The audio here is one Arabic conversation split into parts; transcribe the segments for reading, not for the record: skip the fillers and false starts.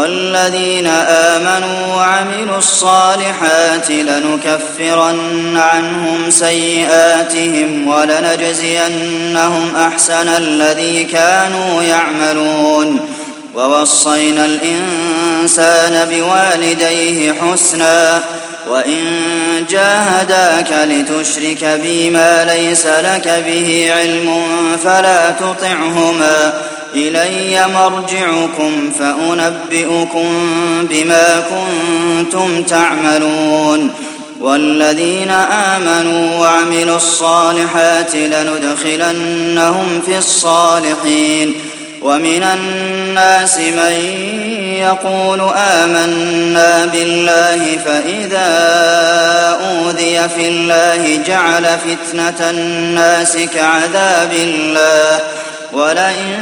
والذين آمنوا وعملوا الصالحات لنكفرن عنهم سيئاتهم ولنجزينهم أحسن الذي كانوا يعملون ووصينا الإنسان بوالديه حسنا وإن جاهداك لتشرك بي ما ليس لك به علم فلا تطعهما إلي مرجعكم فأنبئكم بما كنتم تعملون والذين آمنوا وعملوا الصالحات لندخلنهم في الصالحين ومن الناس من يقول آمنا بالله فإذا أوذي في الله جعل فتنة الناس كعذاب الله ولئن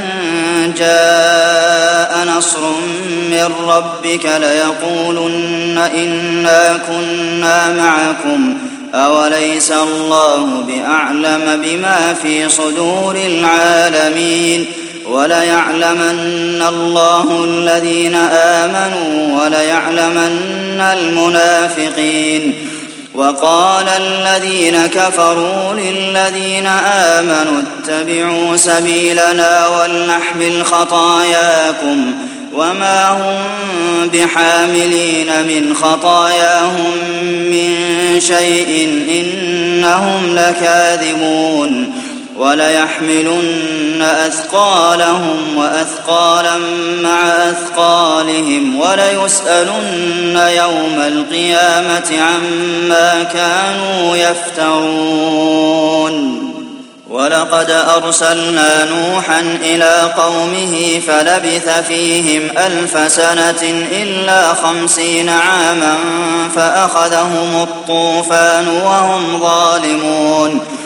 جاء نصر من ربك ليقولن إنا كنا معكم أوليس الله بأعلم بما في صدور العالمين وليعلمن الله الذين آمنوا وليعلمن المنافقين وقال الذين كفروا للذين آمنوا اتبعوا سبيلنا ولنحمل خطاياكم وما هم بحاملين من خطاياهم من شيء إنهم لكاذبون وليحملن أثقالهم وأثقالا مع أثقالهم وليسألن يوم القيامة عما كانوا يفترون ولقد أرسلنا نوحا إلى قومه فلبث فيهم 1000 سنة إلا 50 عاما فأخذهم الطوفان وهم ظالمون